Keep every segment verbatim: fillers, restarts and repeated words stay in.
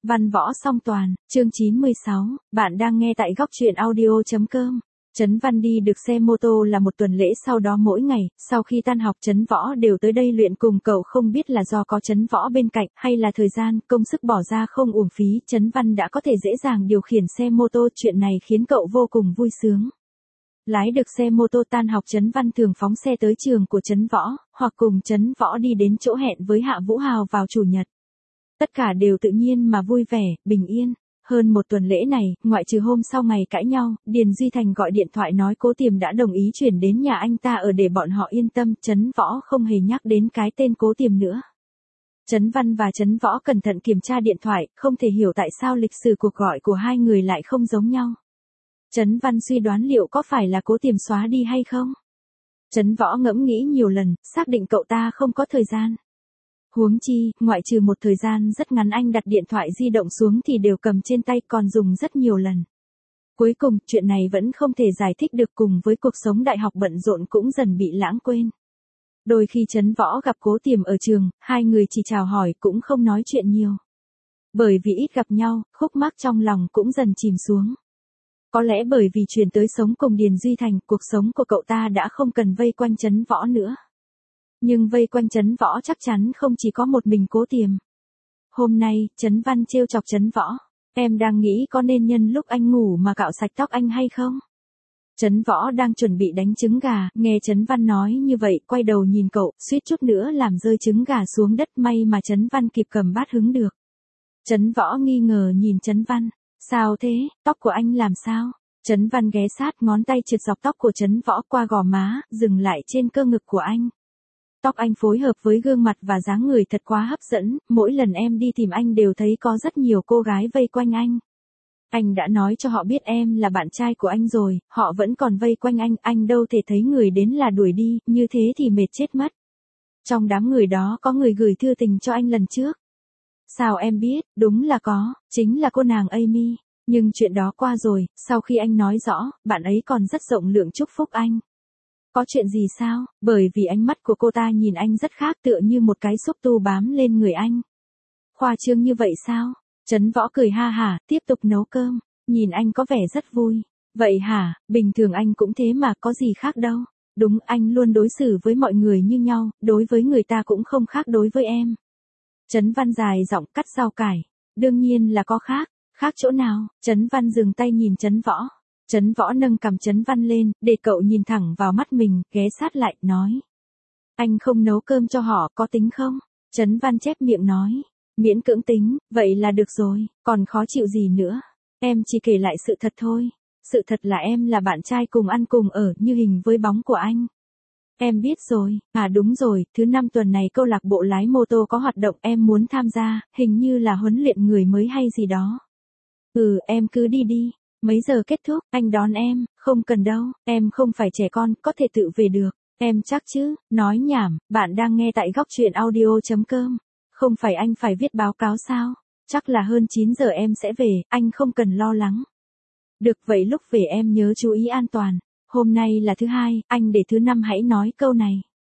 Văn võ song toàn, chương chín mươi sáu, bạn đang nghe tại góc truyện audio chấm com. Trấn Văn đi được xe mô tô là một tuần lễ sau đó mỗi ngày, sau khi tan học Trấn Võ đều tới đây luyện cùng cậu, không biết là do có Trấn Võ bên cạnh hay là thời gian, công sức bỏ ra không uổng phí, Trấn Văn đã có thể dễ dàng điều khiển xe mô tô, chuyện này khiến cậu vô cùng vui sướng. Lái được xe mô tô tan học Trấn Văn thường phóng xe tới trường của Trấn Võ, hoặc cùng Trấn Võ đi đến chỗ hẹn với Hạ Vũ Hào vào chủ nhật. Tất cả đều tự nhiên mà vui vẻ, bình yên. Hơn một tuần lễ này, ngoại trừ hôm sau ngày cãi nhau, Điền Duy Thành gọi điện thoại nói Cố Tiềm đã đồng ý chuyển đến nhà anh ta ở để bọn họ yên tâm, Trấn Võ không hề nhắc đến cái tên Cố Tiềm nữa. Trấn Văn và Trấn Võ cẩn thận kiểm tra điện thoại, không thể hiểu tại sao lịch sử cuộc gọi của hai người lại không giống nhau. Trấn Văn suy đoán liệu có phải là Cố Tiềm xóa đi hay không? Trấn Võ ngẫm nghĩ nhiều lần, xác định cậu ta không có thời gian. Huống chi, ngoại trừ một thời gian rất ngắn anh đặt điện thoại di động xuống thì đều cầm trên tay, còn dùng rất nhiều lần. Cuối cùng, chuyện này vẫn không thể giải thích được, cùng với cuộc sống đại học bận rộn cũng dần bị lãng quên. Đôi khi Trấn Võ gặp Cố Tiềm ở trường, hai người chỉ chào hỏi cũng không nói chuyện nhiều. Bởi vì ít gặp nhau, khúc mắc trong lòng cũng dần chìm xuống. Có lẽ bởi vì chuyển tới sống cùng Điền Duy Thành, cuộc sống của cậu ta đã không cần vây quanh Trấn Võ nữa. Nhưng vây quanh Trấn Võ chắc chắn không chỉ có một mình Cố Tiềm. Hôm nay, Trấn Văn trêu chọc Trấn Võ. Em đang nghĩ có nên nhân lúc anh ngủ mà cạo sạch tóc anh hay không? Trấn Võ đang chuẩn bị đánh trứng gà, nghe Trấn Văn nói như vậy, quay đầu nhìn cậu, suýt chút nữa làm rơi trứng gà xuống đất, may mà Trấn Văn kịp cầm bát hứng được. Trấn Võ nghi ngờ nhìn Trấn Văn. Sao thế, tóc của anh làm sao? Trấn Văn ghé sát, ngón tay trượt dọc tóc của Trấn Võ qua gò má, dừng lại trên cơ ngực của anh. Tóc anh phối hợp với gương mặt và dáng người thật quá hấp dẫn, mỗi lần em đi tìm anh đều thấy có rất nhiều cô gái vây quanh anh. Anh đã nói cho họ biết em là bạn trai của anh rồi, họ vẫn còn vây quanh anh, anh đâu thể thấy người đến là đuổi đi, như thế thì mệt chết mất. Trong đám người đó có người gửi thư tình cho anh lần trước. Sao em biết? Đúng là có, chính là cô nàng Amy. Nhưng chuyện đó qua rồi, sau khi anh nói rõ, bạn ấy còn rất rộng lượng chúc phúc anh. Có chuyện gì sao? Bởi vì ánh mắt của cô ta nhìn anh rất khác, tựa như một cái xúc tu bám lên người anh. Khoa trương như vậy sao? Trấn Võ cười ha hả, tiếp tục nấu cơm. Nhìn anh có vẻ rất vui. Vậy hả, bình thường anh cũng thế mà, có gì khác đâu. Đúng, anh luôn đối xử với mọi người như nhau, đối với người ta cũng không khác đối với em. Trấn Văn dài giọng cắt rau cải. Đương nhiên là có khác. Khác chỗ nào? Trấn Văn dừng tay nhìn Trấn Võ. Trấn Võ nâng cằm Trấn Văn lên, để cậu nhìn thẳng vào mắt mình, ghé sát lại, nói. Anh không nấu cơm cho họ, có tính không? Trấn Văn chép miệng nói. Miễn cưỡng tính, vậy là được rồi, còn khó chịu gì nữa? Em chỉ kể lại sự thật thôi. Sự thật là em là bạn trai cùng ăn cùng ở, như hình với bóng của anh. Em biết rồi, à đúng rồi, thứ năm tuần này câu lạc bộ lái mô tô có hoạt động, em muốn tham gia, hình như là huấn luyện người mới hay gì đó. Ừ, em cứ đi đi. Mấy giờ kết thúc, anh đón em? Không cần đâu, em không phải trẻ con, có thể tự về được. Em chắc chứ? Nói nhảm, bạn đang nghe tại góc truyện audio chấm com. Không phải anh phải viết báo cáo sao? Chắc là hơn chín giờ em sẽ về, anh không cần lo lắng. Được, vậy lúc về em nhớ chú ý an toàn. Hôm nay là thứ hai, anh để thứ năm hãy nói câu này.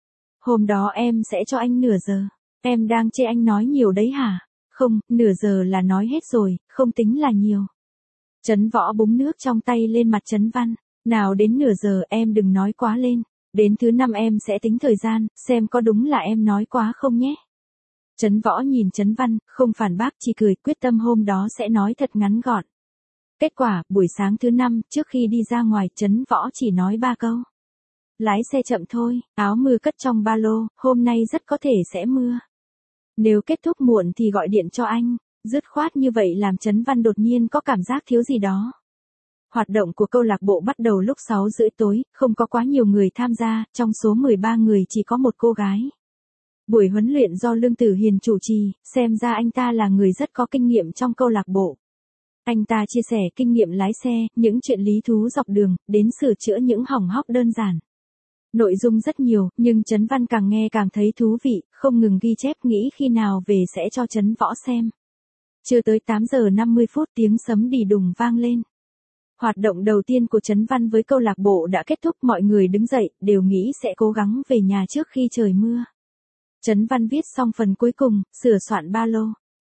Hôm đó em sẽ cho anh nửa giờ. Em đang chê anh nói nhiều đấy hả? Không, nửa giờ là nói hết rồi, không tính là nhiều. Trấn Võ búng nước trong tay lên mặt Trấn Văn. Nào đến nửa giờ em đừng nói quá lên. Đến thứ năm em sẽ tính thời gian, xem có đúng là em nói quá không nhé. Trấn Võ nhìn Trấn Văn, không phản bác, chỉ cười, quyết tâm hôm đó sẽ nói thật ngắn gọn. Kết quả, buổi sáng thứ năm, trước khi đi ra ngoài, Trấn Võ chỉ nói ba câu. Lái xe chậm thôi, áo mưa cất trong ba lô, hôm nay rất có thể sẽ mưa. Nếu kết thúc muộn thì gọi điện cho anh. Dứt khoát như vậy làm Trấn Văn đột nhiên có cảm giác thiếu gì đó. Hoạt động của câu lạc bộ bắt đầu lúc sáu rưỡi tối, không có quá nhiều người tham gia, trong số mười ba người chỉ có một cô gái. Buổi huấn luyện do Lương Tử Hiền chủ trì, xem ra anh ta là người rất có kinh nghiệm trong câu lạc bộ. Anh ta chia sẻ kinh nghiệm lái xe, những chuyện lý thú dọc đường, đến sửa chữa những hỏng hóc đơn giản. Nội dung rất nhiều, nhưng Trấn Văn càng nghe càng thấy thú vị, không ngừng ghi chép, nghĩ khi nào về sẽ cho Trấn Võ xem. Chưa tới tám giờ năm mươi phút tiếng sấm đì đùng vang lên. Hoạt động đầu tiên của Trấn Văn với câu lạc bộ đã kết thúc, mọi người đứng dậy, đều nghĩ sẽ cố gắng về nhà trước khi trời mưa. Trấn Văn viết xong phần cuối cùng, sửa soạn ba lô.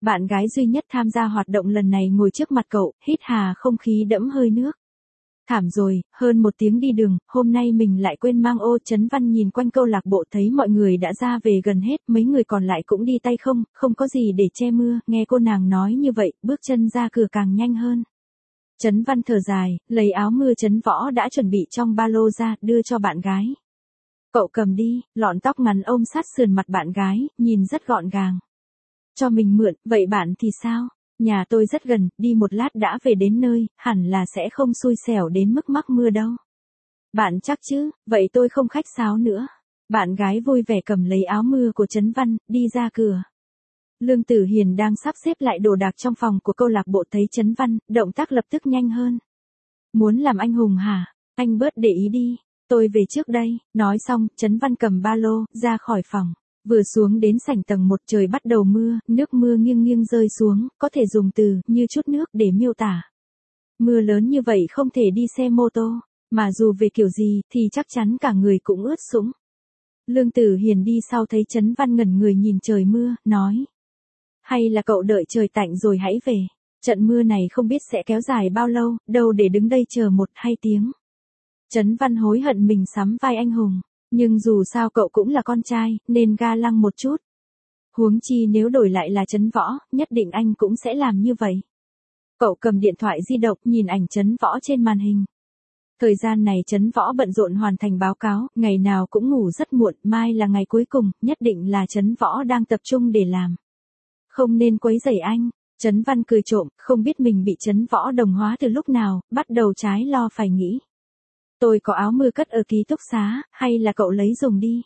Bạn gái duy nhất tham gia hoạt động lần này ngồi trước mặt cậu, hít hà không khí đẫm hơi nước. Thảm rồi, hơn một tiếng đi đường, hôm nay mình lại quên mang ô. Chấn Văn nhìn quanh câu lạc bộ thấy mọi người đã ra về gần hết, mấy người còn lại cũng đi tay không, không có gì để che mưa, nghe cô nàng nói như vậy, bước chân ra cửa càng nhanh hơn. Chấn Văn thở dài, lấy áo mưa Chấn Võ đã chuẩn bị trong ba lô ra, đưa cho bạn gái. Cậu cầm đi, lọn tóc ngắn ôm sát sườn mặt bạn gái, nhìn rất gọn gàng. Cho mình mượn, vậy bạn thì sao? Nhà tôi rất gần, đi một lát đã về đến nơi, hẳn là sẽ không xui xẻo đến mức mắc mưa đâu. Bạn chắc chứ, vậy tôi không khách sáo nữa. Bạn gái vui vẻ cầm lấy áo mưa của Chấn Văn, đi ra cửa. Lương Tử Hiền đang sắp xếp lại đồ đạc trong phòng của câu lạc bộ thấy Chấn Văn, động tác lập tức nhanh hơn. Muốn làm anh hùng hả? Anh bớt để ý đi, tôi về trước đây. Nói xong, Chấn Văn cầm ba lô, ra khỏi phòng. Vừa xuống đến sảnh tầng một trời bắt đầu mưa, nước mưa nghiêng nghiêng rơi xuống, có thể dùng từ như chút nước để miêu tả. Mưa lớn như vậy không thể đi xe mô tô, mà dù về kiểu gì thì chắc chắn cả người cũng ướt sũng. Lương Tử Hiền đi sau thấy Chấn Văn ngẩn người nhìn trời mưa, nói. Hay là cậu đợi trời tạnh rồi hãy về, trận mưa này không biết sẽ kéo dài bao lâu, đâu để đứng đây chờ một hai tiếng. Chấn Văn hối hận mình sắm vai anh hùng. Nhưng dù sao cậu cũng là con trai, nên ga lăng một chút. Huống chi nếu đổi lại là Chấn Võ, nhất định anh cũng sẽ làm như vậy. Cậu cầm điện thoại di động, nhìn ảnh Chấn Võ trên màn hình. Thời gian này Chấn Võ bận rộn hoàn thành báo cáo, ngày nào cũng ngủ rất muộn, mai là ngày cuối cùng, nhất định là Chấn Võ đang tập trung để làm. Không nên quấy rầy anh. Chấn Văn cười trộm, không biết mình bị Chấn Võ đồng hóa từ lúc nào, bắt đầu trái lo phải nghĩ. Tôi có áo mưa cất ở ký túc xá, hay là cậu lấy dùng đi?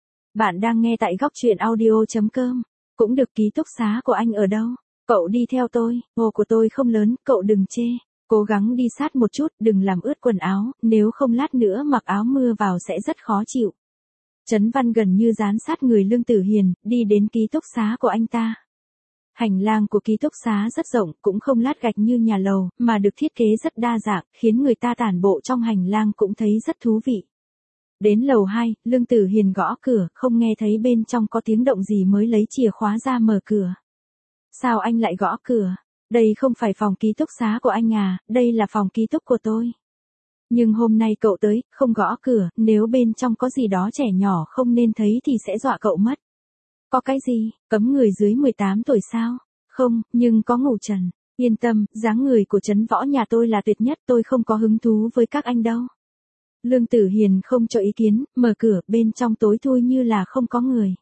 Bạn đang nghe tại góc truyện audio chấm com. Cũng được. Ký túc xá của anh ở đâu? Cậu đi theo tôi, hồ của tôi không lớn, cậu đừng chê. Cố gắng đi sát một chút, đừng làm ướt quần áo, nếu không lát nữa mặc áo mưa vào sẽ rất khó chịu. Chấn Văn gần như dán sát người Lương Tử Hiền, đi đến ký túc xá của anh ta. Hành lang của ký túc xá rất rộng, cũng không lát gạch như nhà lầu, mà được thiết kế rất đa dạng, khiến người ta tản bộ trong hành lang cũng thấy rất thú vị. Đến lầu hai, Lương Tử Hiền gõ cửa, không nghe thấy bên trong có tiếng động gì mới lấy chìa khóa ra mở cửa. Sao anh lại gõ cửa? Đây không phải phòng ký túc xá của anh à, đây là phòng ký túc của tôi. Nhưng hôm nay cậu tới, không gõ cửa, nếu bên trong có gì đó trẻ nhỏ không nên thấy thì sẽ dọa cậu mất. Có cái gì, cấm người dưới mười tám tuổi sao? Không, nhưng có ngủ trần. Yên tâm, dáng người của Chấn Võ nhà tôi là tuyệt nhất, tôi không có hứng thú với các anh đâu. Lương Tử Hiền không cho ý kiến, mở cửa, bên trong tối thui như là không có người.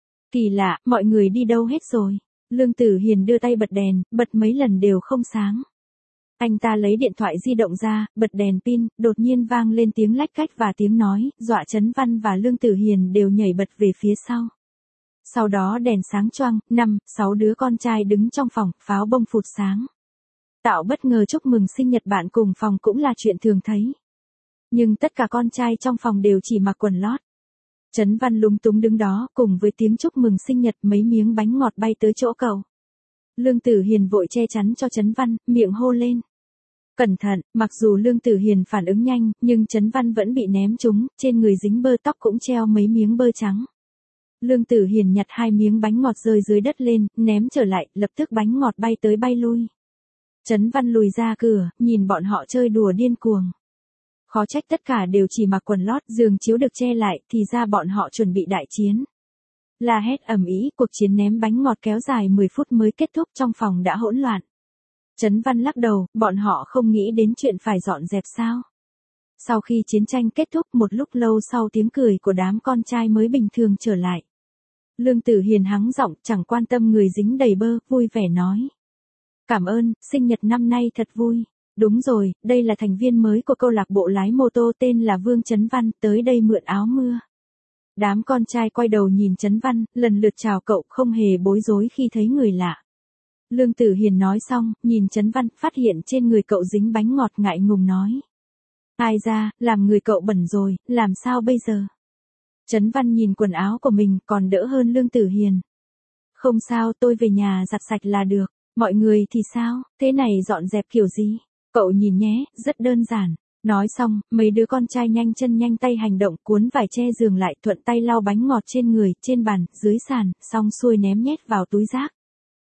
Kỳ lạ, mọi người đi đâu hết rồi? Lương Tử Hiền đưa tay bật đèn, bật mấy lần đều không sáng. Anh ta lấy điện thoại di động ra, bật đèn pin, đột nhiên vang lên tiếng lách cách và tiếng nói, dọa Chấn Văn và Lương Tử Hiền đều nhảy bật về phía sau. Sau đó đèn sáng choang, năm, sáu đứa con trai đứng trong phòng, pháo bông phụt sáng. Tạo bất ngờ chúc mừng sinh nhật bạn cùng phòng cũng là chuyện thường thấy. Nhưng tất cả con trai trong phòng đều chỉ mặc quần lót. Chấn Văn lúng túng đứng đó, cùng với tiếng chúc mừng sinh nhật mấy miếng bánh ngọt bay tới chỗ cậu. Lương Tử Hiền vội che chắn cho Chấn Văn, miệng hô lên. Cẩn thận, mặc dù Lương Tử Hiền phản ứng nhanh, nhưng Chấn Văn vẫn bị ném trúng, trên người dính bơ tóc cũng treo mấy miếng bơ trắng. Lương Tử Hiền nhặt hai miếng bánh ngọt rơi dưới đất lên, ném trở lại, lập tức bánh ngọt bay tới bay lui. Chấn Văn lùi ra cửa, nhìn bọn họ chơi đùa điên cuồng. Khó trách tất cả đều chỉ mặc quần lót, giường chiếu được che lại, thì ra bọn họ chuẩn bị đại chiến. La hét ầm ĩ, cuộc chiến ném bánh ngọt kéo dài mười phút mới kết thúc, trong phòng đã hỗn loạn. Chấn Văn lắc đầu, bọn họ không nghĩ đến chuyện phải dọn dẹp sao? Sau khi chiến tranh kết thúc, một lúc lâu sau tiếng cười của đám con trai mới bình thường trở lại. Lương Tử Hiền hắng giọng, chẳng quan tâm người dính đầy bơ, vui vẻ nói. Cảm ơn, sinh nhật năm nay thật vui. Đúng rồi, đây là thành viên mới của câu lạc bộ lái mô tô tên là Vương Chấn Văn, tới đây mượn áo mưa. Đám con trai quay đầu nhìn Chấn Văn, lần lượt chào cậu, không hề bối rối khi thấy người lạ. Lương Tử Hiền nói xong, nhìn Chấn Văn, phát hiện trên người cậu dính bánh ngọt, ngại ngùng nói. Ai ra, làm người cậu bẩn rồi, làm sao bây giờ? Chấn Văn nhìn quần áo của mình còn đỡ hơn Lương Tử Hiền. Không sao, tôi về nhà giặt sạch là được. Mọi người thì sao, thế này dọn dẹp kiểu gì? Cậu nhìn nhé, rất đơn giản. Nói xong, mấy đứa con trai nhanh chân nhanh tay hành động, cuốn vải che giường lại, thuận tay lau bánh ngọt trên người, trên bàn, dưới sàn, xong xuôi ném nhét vào túi rác.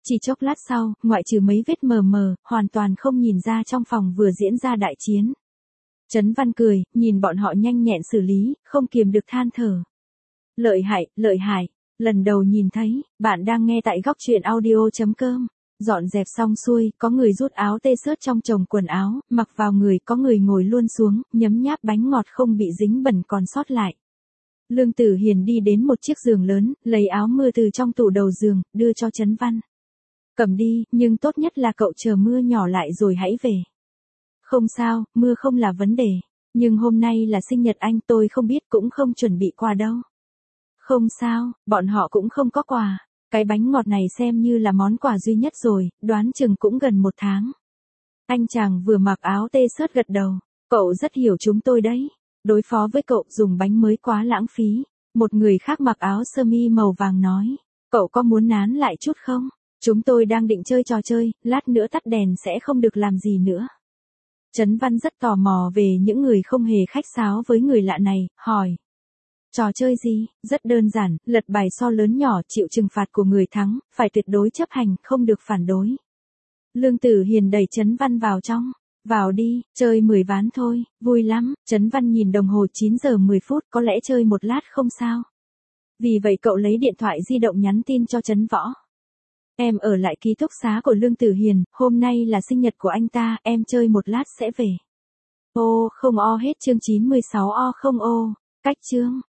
Chỉ chốc lát sau, ngoại trừ mấy vết mờ mờ, hoàn toàn không nhìn ra trong phòng vừa diễn ra đại chiến. Trấn Văn cười, nhìn bọn họ nhanh nhẹn xử lý, không kiềm được than thở. Lợi hại, lợi hại, lần đầu nhìn thấy, bạn đang nghe tại góc truyện audio chấm com. Dọn dẹp xong xuôi, có người rút áo tê xớt trong chồng quần áo, mặc vào người, có người ngồi luôn xuống, nhấm nháp bánh ngọt không bị dính bẩn còn sót lại. Lương Tử Hiền đi đến một chiếc giường lớn, lấy áo mưa từ trong tủ đầu giường, đưa cho Trấn Văn. Cầm đi, nhưng tốt nhất là cậu chờ mưa nhỏ lại rồi hãy về. Không sao, mưa không là vấn đề. Nhưng hôm nay là sinh nhật anh, tôi không biết cũng không chuẩn bị quà đâu. Không sao, bọn họ cũng không có quà. Cái bánh ngọt này xem như là món quà duy nhất rồi, đoán chừng cũng gần một tháng. Anh chàng vừa mặc áo tê xớt gật đầu. Cậu rất hiểu chúng tôi đấy. Đối phó với cậu dùng bánh mới quá lãng phí. Một người khác mặc áo sơ mi màu vàng nói. Cậu có muốn nán lại chút không? Chúng tôi đang định chơi trò chơi, lát nữa tắt đèn sẽ không được làm gì nữa. Trấn Văn rất tò mò về những người không hề khách sáo với người lạ này, hỏi. Trò chơi gì? Rất đơn giản, lật bài so lớn nhỏ chịu trừng phạt của người thắng, phải tuyệt đối chấp hành, không được phản đối. Lương Tử Hiền đẩy Trấn Văn vào trong. Vào đi, chơi mười ván thôi, vui lắm. Trấn Văn nhìn đồng hồ chín giờ mười phút, có lẽ chơi một lát không sao. Vì vậy cậu lấy điện thoại di động nhắn tin cho Trấn Võ. Em ở lại ký túc xá của Lương Tử Hiền, hôm nay là sinh nhật của anh ta, em chơi một lát sẽ về. Ô, không o hết chương chín mươi sáu o không ô, cách chương.